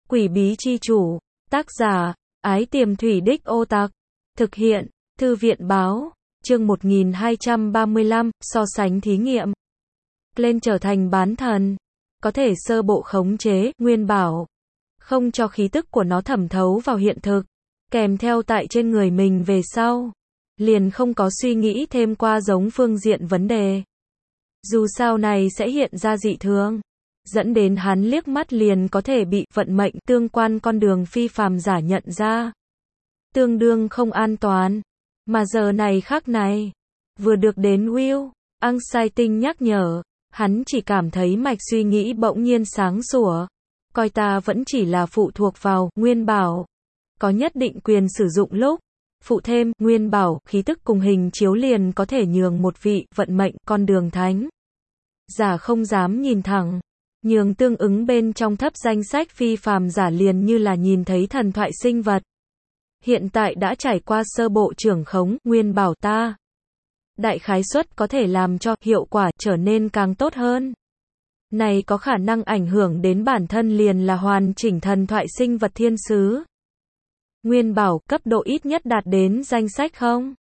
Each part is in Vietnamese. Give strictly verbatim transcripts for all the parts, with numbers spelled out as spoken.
Quỷ bí chi chủ, tác giả, Ái Tiềm Thủy Đích Ô Tặc, thực hiện, Thư viện báo, chương một nghìn hai trăm ba mươi lăm, so sánh thí nghiệm. Lên trở thành bán thần, có thể sơ bộ khống chế, nguyên bảo, không cho khí tức của nó thẩm thấu vào hiện thực, kèm theo tại trên người mình về sau, liền không có suy nghĩ thêm qua giống phương diện vấn đề. Dù sao này sẽ hiện ra dị thường, dẫn đến hắn liếc mắt liền có thể bị vận mệnh tương quan con đường phi phàm giả nhận ra. Tương đương không an toàn. Mà giờ này khắc này, vừa được đến Will, Anxiety nhắc nhở, hắn chỉ cảm thấy mạch suy nghĩ bỗng nhiên sáng sủa. Coi ta vẫn chỉ là phụ thuộc vào nguyên bảo, có nhất định quyền sử dụng lúc, phụ thêm nguyên bảo, khí tức cùng hình chiếu liền có thể nhường một vị vận mệnh con đường thánh giả không dám nhìn thẳng, nhường tương ứng bên trong thấp danh sách phi phàm giả liền như là nhìn thấy thần thoại sinh vật. Hiện tại đã trải qua sơ bộ trưởng khống nguyên bảo ta, đại khái suất có thể làm cho hiệu quả trở nên càng tốt hơn. Này có khả năng ảnh hưởng đến bản thân liền là hoàn chỉnh thần thoại sinh vật thiên sứ. Nguyên bảo cấp độ ít nhất đạt đến danh sách không?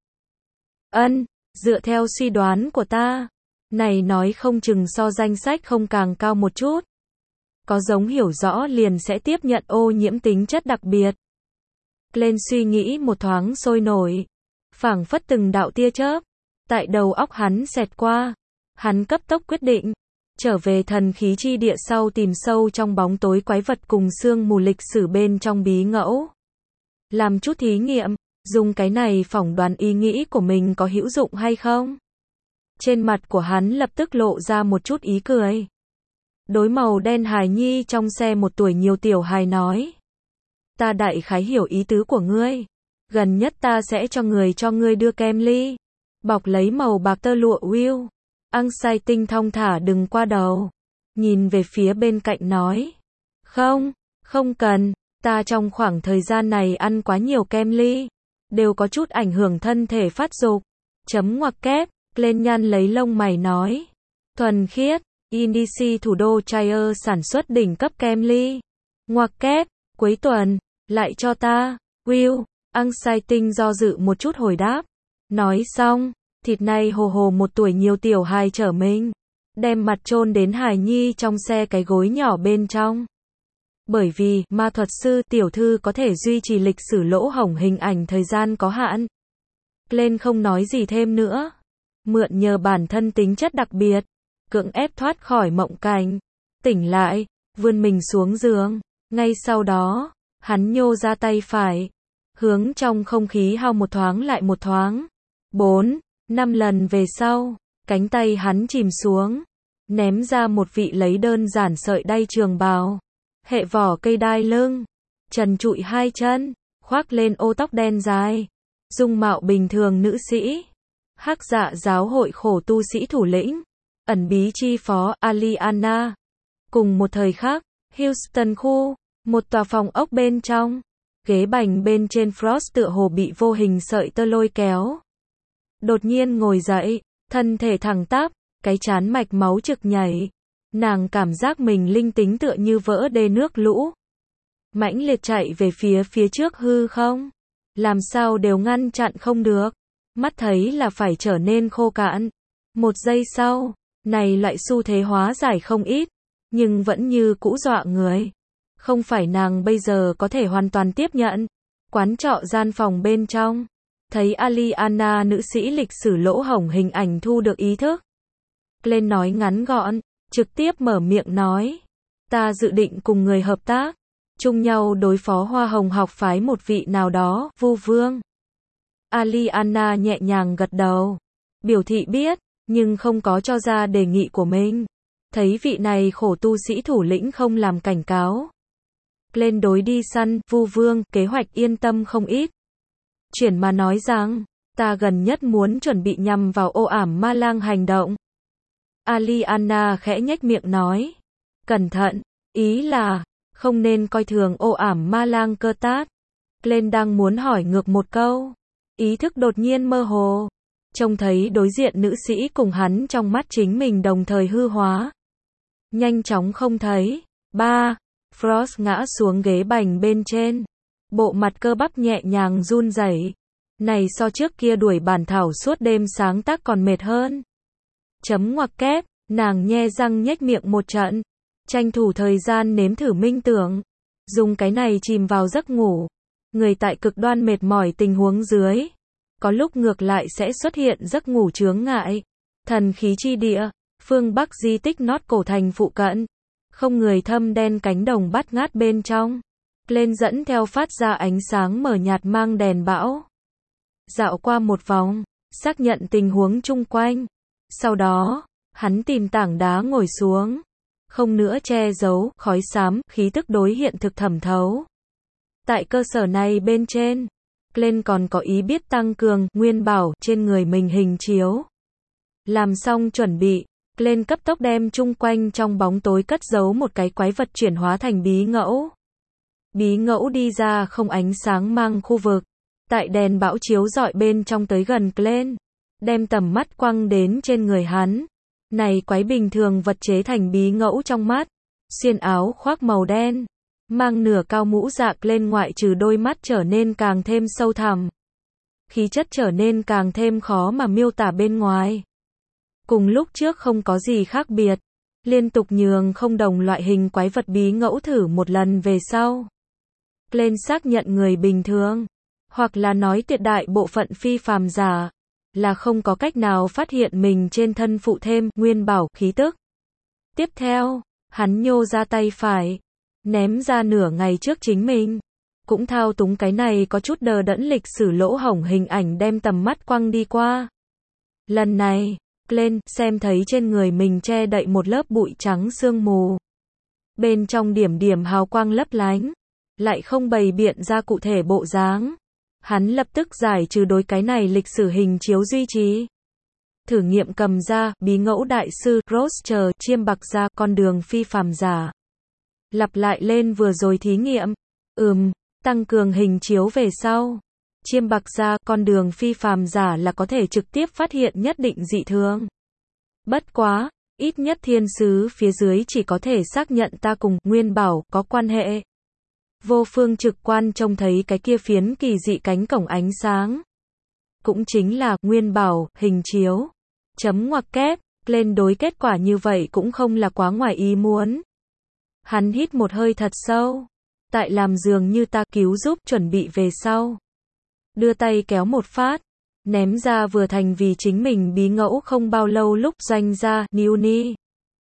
Ân, dựa theo suy đoán của ta, này nói không chừng so danh sách không càng cao một chút. Có giống hiểu rõ liền sẽ tiếp nhận ô nhiễm tính chất đặc biệt. Lên suy nghĩ một thoáng sôi nổi, phảng phất từng đạo tia chớp tại đầu óc hắn xẹt qua. Hắn cấp tốc quyết định trở về thần khí chi địa sau tìm sâu trong bóng tối quái vật cùng xương mù lịch sử bên trong bí ngẫu. Làm chút thí nghiệm, dùng cái này phỏng đoán ý nghĩ của mình có hữu dụng hay không. Trên mặt của hắn lập tức lộ ra một chút ý cười. Đối màu đen hài nhi trong xe một tuổi nhiều tiểu hài nói. Ta đại khái hiểu ý tứ của ngươi. Gần nhất ta sẽ cho người cho ngươi đưa kem ly. Bọc lấy màu bạc tơ lụa Will. Anxiety thong thả đừng qua đầu. Nhìn về phía bên cạnh nói. Không, không cần. Ta trong khoảng thời gian này ăn quá nhiều kem ly. Đều có chút ảnh hưởng thân thể phát dục. Chấm ngoặc kép. Lên nhăn lấy lông mày nói. Thuần khiết. Indici thủ đô Chire sản xuất đỉnh cấp kem ly. Ngoặc kép. Cuối tuần. Lại cho ta. Will. Anxiety do dự một chút hồi đáp. Nói xong. Thịt này hồ hồ một tuổi nhiều tiểu hài trở mình. Đem mặt chôn đến hài nhi trong xe cái gối nhỏ bên trong. Bởi vì, ma thuật sư tiểu thư có thể duy trì lịch sử lỗ hổng hình ảnh thời gian có hạn. Lên không nói gì thêm nữa. Mượn nhờ bản thân tính chất đặc biệt. Cưỡng ép thoát khỏi mộng cảnh. Tỉnh lại, vươn mình xuống giường. Ngay sau đó, hắn nhô ra tay phải. Hướng trong không khí hao một thoáng lại một thoáng. Bốn, năm lần về sau, cánh tay hắn chìm xuống. Ném ra một vị lấy đơn giản sợi đay trường bào. Hệ vỏ cây đai lưng, trần trụi hai chân, khoác lên ô tóc đen dài, dung mạo bình thường nữ sĩ, hắc dạ giáo hội khổ tu sĩ thủ lĩnh, ẩn bí chi phó Aliana. Cùng một thời khắc, Houston khu, một tòa phòng ốc bên trong, ghế bành bên trên Frost tựa hồ bị vô hình sợi tơ lôi kéo. Đột nhiên ngồi dậy, thân thể thẳng tắp, cái trán mạch máu trực nhảy. Nàng cảm giác mình linh tính tựa như vỡ đê nước lũ. Mãnh liệt chạy về phía phía trước hư không. Làm sao đều ngăn chặn không được. Mắt thấy là phải trở nên khô cạn. Một giây sau, này loại xu thế hóa giải không ít. Nhưng vẫn như cũ dọa người. Không phải nàng bây giờ có thể hoàn toàn tiếp nhận. Quán trọ gian phòng bên trong. Thấy Aliana nữ sĩ lịch sử lỗ hổng hình ảnh thu được ý thức. Lên nói ngắn gọn. Trực tiếp mở miệng nói. Ta dự định cùng người hợp tác. Chung nhau đối phó Hoa Hồng học phái một vị nào đó, Vu Vương. Aliana nhẹ nhàng gật đầu. Biểu thị biết, nhưng không có cho ra đề nghị của mình. Thấy vị này khổ tu sĩ thủ lĩnh không làm cảnh cáo. Lên đối đi săn, Vu Vương, kế hoạch yên tâm không ít. Chuyển mà nói rằng, ta gần nhất muốn chuẩn bị nhằm vào ô ảm ma lang hành động. Aliana khẽ nhếch miệng nói. Cẩn thận, ý là, không nên coi thường ô ảm ma lang cơ tát. Glenn đang muốn hỏi ngược một câu. Ý thức đột nhiên mơ hồ. Trông thấy đối diện nữ sĩ cùng hắn trong mắt chính mình đồng thời hư hóa. Nhanh chóng không thấy. Ba. Frost ngã xuống ghế bành bên trên. Bộ mặt cơ bắp nhẹ nhàng run rẩy. Này so trước kia đuổi bản thảo suốt đêm sáng tác còn mệt hơn. Chấm ngoặc kép, nàng nhe răng nhếch miệng một trận. Tranh thủ thời gian nếm thử minh tưởng. Dùng cái này chìm vào giấc ngủ. Người tại cực đoan mệt mỏi tình huống dưới. Có lúc ngược lại sẽ xuất hiện giấc ngủ chướng ngại. Thần khí chi địa, phương Bắc di tích nót cổ thành phụ cận. Không người thâm đen cánh đồng bát ngát bên trong. Lên dẫn theo phát ra ánh sáng mờ nhạt mang đèn bão. Dạo qua một vòng, xác nhận tình huống chung quanh. Sau đó, hắn tìm tảng đá ngồi xuống. Không nữa che giấu, khói xám, khí tức đối hiện thực thẩm thấu. Tại cơ sở này bên trên, Glenn còn có ý biết tăng cường, nguyên bảo, trên người mình hình chiếu. Làm xong chuẩn bị, Glenn cấp tốc đem chung quanh trong bóng tối cất giấu một cái quái vật chuyển hóa thành bí ngẫu. Bí ngẫu đi ra không ánh sáng mang khu vực. Tại đèn bão chiếu rọi bên trong tới gần Glenn. Đem tầm mắt quăng đến trên người hắn. Này quái bình thường vật chế thành bí ngẫu trong mắt. Xuyên áo khoác màu đen. Mang nửa cao mũ dạ lên ngoại trừ đôi mắt trở nên càng thêm sâu thẳm. Khí chất trở nên càng thêm khó mà miêu tả bên ngoài. Cùng lúc trước không có gì khác biệt. Liên tục nhường không đồng loại hình quái vật bí ngẫu thử một lần về sau. Glenn xác nhận người bình thường. Hoặc là nói tuyệt đại bộ phận phi phàm giả. Là không có cách nào phát hiện mình trên thân phụ thêm nguyên bảo khí tức. Tiếp theo, hắn nhô ra tay phải. Ném ra nửa ngày trước chính mình. Cũng thao túng cái này có chút đờ đẫn lịch sử lỗ hổng hình ảnh đem tầm mắt quăng đi qua. Lần này, Glenn xem thấy trên người mình che đậy một lớp bụi trắng sương mù. Bên trong điểm điểm hào quang lấp lánh. Lại không bày biện ra cụ thể bộ dáng. Hắn lập tức giải trừ đối cái này lịch sử hình chiếu duy trì. Thử nghiệm cầm ra, bí ngẫu đại sư, Roster, chiêm bạc ra, con đường phi phàm giả. Lặp lại lên vừa rồi thí nghiệm. Ừm, tăng cường hình chiếu về sau. Chiêm bạc ra, con đường phi phàm giả là có thể trực tiếp phát hiện nhất định dị thường. Bất quá, ít nhất thiên sứ phía dưới chỉ có thể xác nhận ta cùng nguyên bảo có quan hệ. Vô phương trực quan trông thấy cái kia phiến kỳ dị cánh cổng ánh sáng. Cũng chính là nguyên bảo, hình chiếu. Chấm ngoặc kép, lên đối kết quả như vậy cũng không là quá ngoài ý muốn. Hắn hít một hơi thật sâu. Tại làm dường như ta cứu giúp chuẩn bị về sau. Đưa tay kéo một phát. Ném ra vừa thành vì chính mình bí ngẫu không bao lâu lúc doanh ra, Newnie.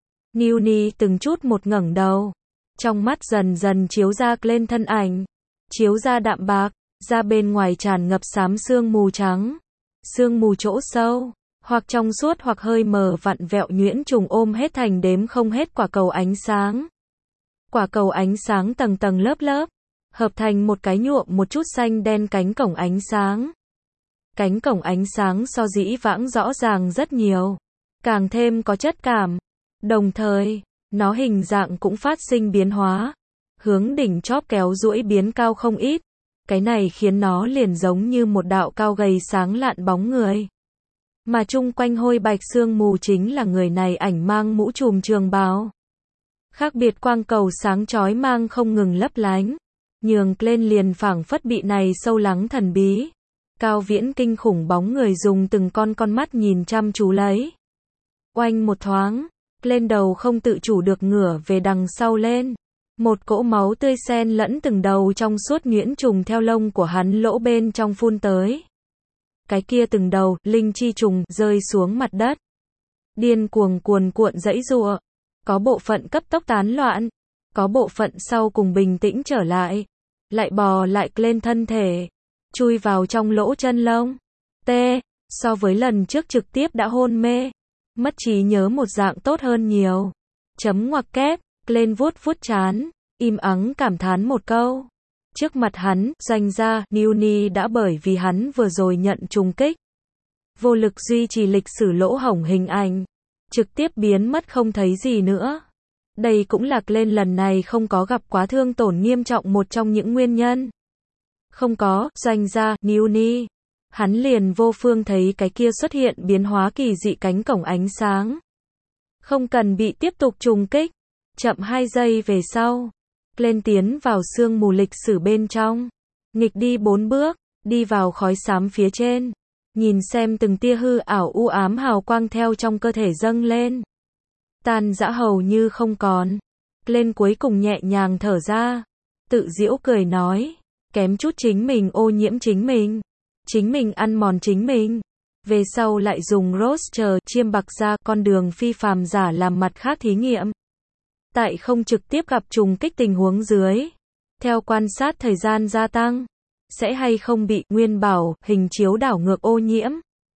Newnie từng chút một ngẩng đầu. Trong mắt dần dần chiếu ra lên thân ảnh. Chiếu ra đạm bạc, ra bên ngoài tràn ngập xám sương mù trắng. Sương mù chỗ sâu, hoặc trong suốt hoặc hơi mờ vặn vẹo nhuyễn trùng ôm hết thành đếm không hết quả cầu ánh sáng. Quả cầu ánh sáng tầng tầng lớp lớp, hợp thành một cái nhuộm một chút xanh đen cánh cổng ánh sáng. Cánh cổng ánh sáng so dĩ vãng rõ ràng rất nhiều, càng thêm có chất cảm. Đồng thời, nó hình dạng cũng phát sinh biến hóa, hướng đỉnh chóp kéo duỗi biến cao không ít. Cái này khiến nó liền giống như một đạo cao gầy sáng lạn bóng người. Mà chung quanh hôi bạch sương mù chính là người này ảnh mang mũ trùm trường bào. Khác biệt quang cầu sáng chói mang không ngừng lấp lánh, nhường lên liền phảng phất bị này sâu lắng thần bí. Cao viễn kinh khủng bóng người dùng từng con con mắt nhìn chăm chú lấy. Oanh một thoáng, lên đầu không tự chủ được ngửa về đằng sau lên. Một cỗ máu tươi xen lẫn từng đầu trong suốt nhuyễn trùng theo lông của hắn lỗ bên trong phun tới. Cái kia từng đầu, linh chi trùng, rơi xuống mặt đất. Điên cuồng cuồn cuộn dãy giụa. Có bộ phận cấp tốc tán loạn. Có bộ phận sau cùng bình tĩnh trở lại. Lại bò lại lên thân thể. Chui vào trong lỗ chân lông. T. So với lần trước trực tiếp đã hôn mê. Mất trí nhớ một dạng tốt hơn nhiều. Chấm ngoặc kép. Lên vuốt vuốt chán. Im ắng cảm thán một câu. Trước mặt hắn, doanh gia, Newnie đã bởi vì hắn vừa rồi nhận trùng kích. Vô lực duy trì lịch sử lỗ hổng hình ảnh. Trực tiếp biến mất không thấy gì nữa. Đây cũng là lên lần này không có gặp quá thương tổn nghiêm trọng một trong những nguyên nhân. Không có, doanh gia, Newnie. Hắn liền vô phương thấy cái kia xuất hiện biến hóa kỳ dị cánh cổng ánh sáng. Không cần bị tiếp tục trùng kích. Chậm hai giây về sau. Lên tiến vào sương mù lịch sử bên trong. Nghịch đi bốn bước, đi vào khói xám phía trên. Nhìn xem từng tia hư ảo u ám hào quang theo trong cơ thể dâng lên. Tan rã hầu như không còn. Lên cuối cùng nhẹ nhàng thở ra. Tự giễu cười nói. Kém chút chính mình ô nhiễm chính mình. Chính mình ăn mòn chính mình. Về sau lại dùng roster chiêm bạc ra con đường phi phàm giả làm mặt khác thí nghiệm. Tại không trực tiếp gặp trùng kích tình huống dưới. Theo quan sát thời gian gia tăng. Sẽ hay không bị nguyên bảo hình chiếu đảo ngược ô nhiễm.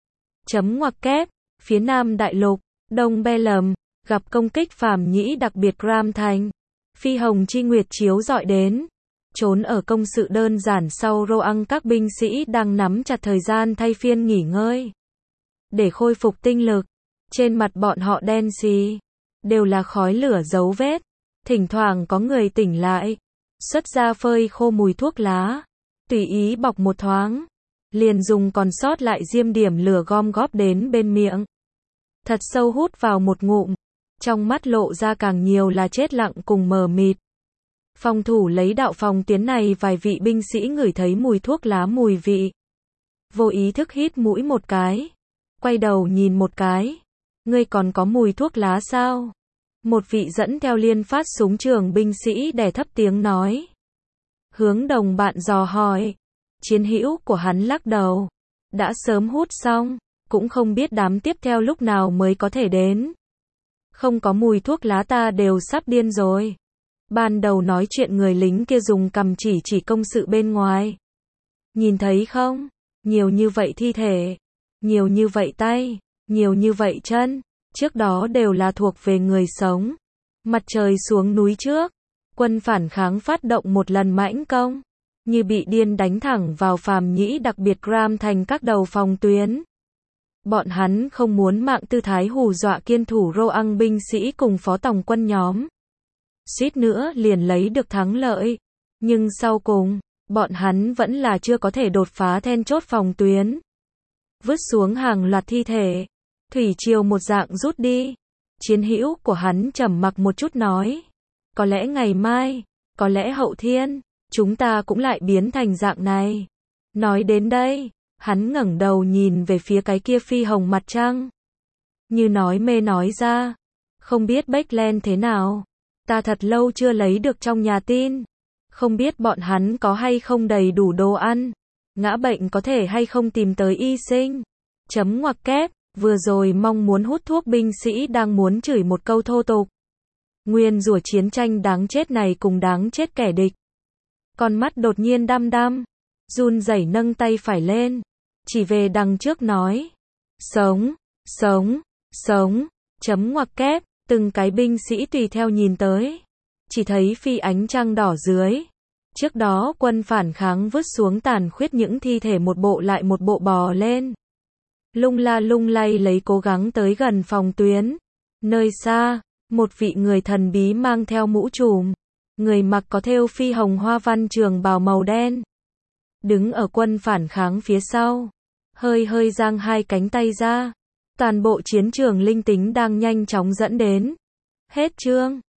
Chấm ngoặc kép. Phía Nam Đại Lục, Đông Be Lầm, gặp công kích phàm nhĩ đặc biệt Gram Thành. Phi hồng chi nguyệt chiếu dọi đến. Trốn ở công sự đơn giản sau Roang các binh sĩ đang nắm chặt thời gian thay phiên nghỉ ngơi. Để khôi phục tinh lực. Trên mặt bọn họ đen xì. Đều là khói lửa dấu vết. Thỉnh thoảng có người tỉnh lại. Xuất ra phơi khô mùi thuốc lá. Tùy ý bọc một thoáng. Liền dùng còn sót lại diêm điểm lửa gom góp đến bên miệng. Thật sâu hút vào một ngụm. Trong mắt lộ ra càng nhiều là chết lặng cùng mờ mịt. Phòng thủ lấy đạo phòng tuyến này vài vị binh sĩ ngửi thấy mùi thuốc lá mùi vị. Vô ý thức hít mũi một cái. Quay đầu nhìn một cái. Ngươi còn có mùi thuốc lá sao? Một vị dẫn theo liên phát súng trường binh sĩ đè thấp tiếng nói. Hướng đồng bạn dò hỏi. Chiến hữu của hắn lắc đầu. Đã sớm hút xong. Cũng không biết đám tiếp theo lúc nào mới có thể đến. Không có mùi thuốc lá ta đều sắp điên rồi. Ban đầu nói chuyện người lính kia dùng cầm chỉ chỉ công sự bên ngoài. Nhìn thấy không? Nhiều như vậy thi thể. Nhiều như vậy tay. Nhiều như vậy chân. Trước đó đều là thuộc về người sống. Mặt trời xuống núi trước. Quân phản kháng phát động một lần mãnh công. Như bị điên đánh thẳng vào phàm nhĩ đặc biệt Gram Thành các đầu phòng tuyến. Bọn hắn không muốn mạng tư thái hù dọa kiên thủ Roang binh sĩ cùng phó tổng quân nhóm. Suýt nữa liền lấy được thắng lợi. Nhưng sau cùng, bọn hắn vẫn là chưa có thể đột phá then chốt phòng tuyến. Vứt xuống hàng loạt thi thể. Thủy triều một dạng rút đi. Chiến hữu của hắn trầm mặc một chút nói. Có lẽ ngày mai, có lẽ hậu thiên, chúng ta cũng lại biến thành dạng này. Nói đến đây, hắn ngẩng đầu nhìn về phía cái kia phi hồng mặt trăng. Như nói mê nói ra. Không biết Backland thế nào. Ta thật lâu chưa lấy được trong nhà tin. Không biết bọn hắn có hay không đầy đủ đồ ăn. Ngã bệnh có thể hay không tìm tới y sinh. Chấm ngoặc kép. Vừa rồi mong muốn hút thuốc binh sĩ đang muốn chửi một câu thô tục. Nguyên rủa chiến tranh đáng chết này cùng đáng chết kẻ địch. Con mắt đột nhiên đăm đăm. Run rẩy nâng tay phải lên. Chỉ về đằng trước nói. Sống, sống, sống. Chấm ngoặc kép. Từng cái binh sĩ tùy theo nhìn tới. Chỉ thấy phi ánh trăng đỏ dưới. Trước đó quân phản kháng vứt xuống tàn khuyết những thi thể một bộ lại một bộ bò lên. Lung la lung lay lấy cố gắng tới gần phòng tuyến. Nơi xa, một vị người thần bí mang theo mũ trùm. Người mặc có thêu phi hồng hoa văn trường bào màu đen. Đứng ở quân phản kháng phía sau. Hơi hơi giang hai cánh tay ra. Toàn bộ chiến trường linh tính đang nhanh chóng dẫn đến. Hết chương.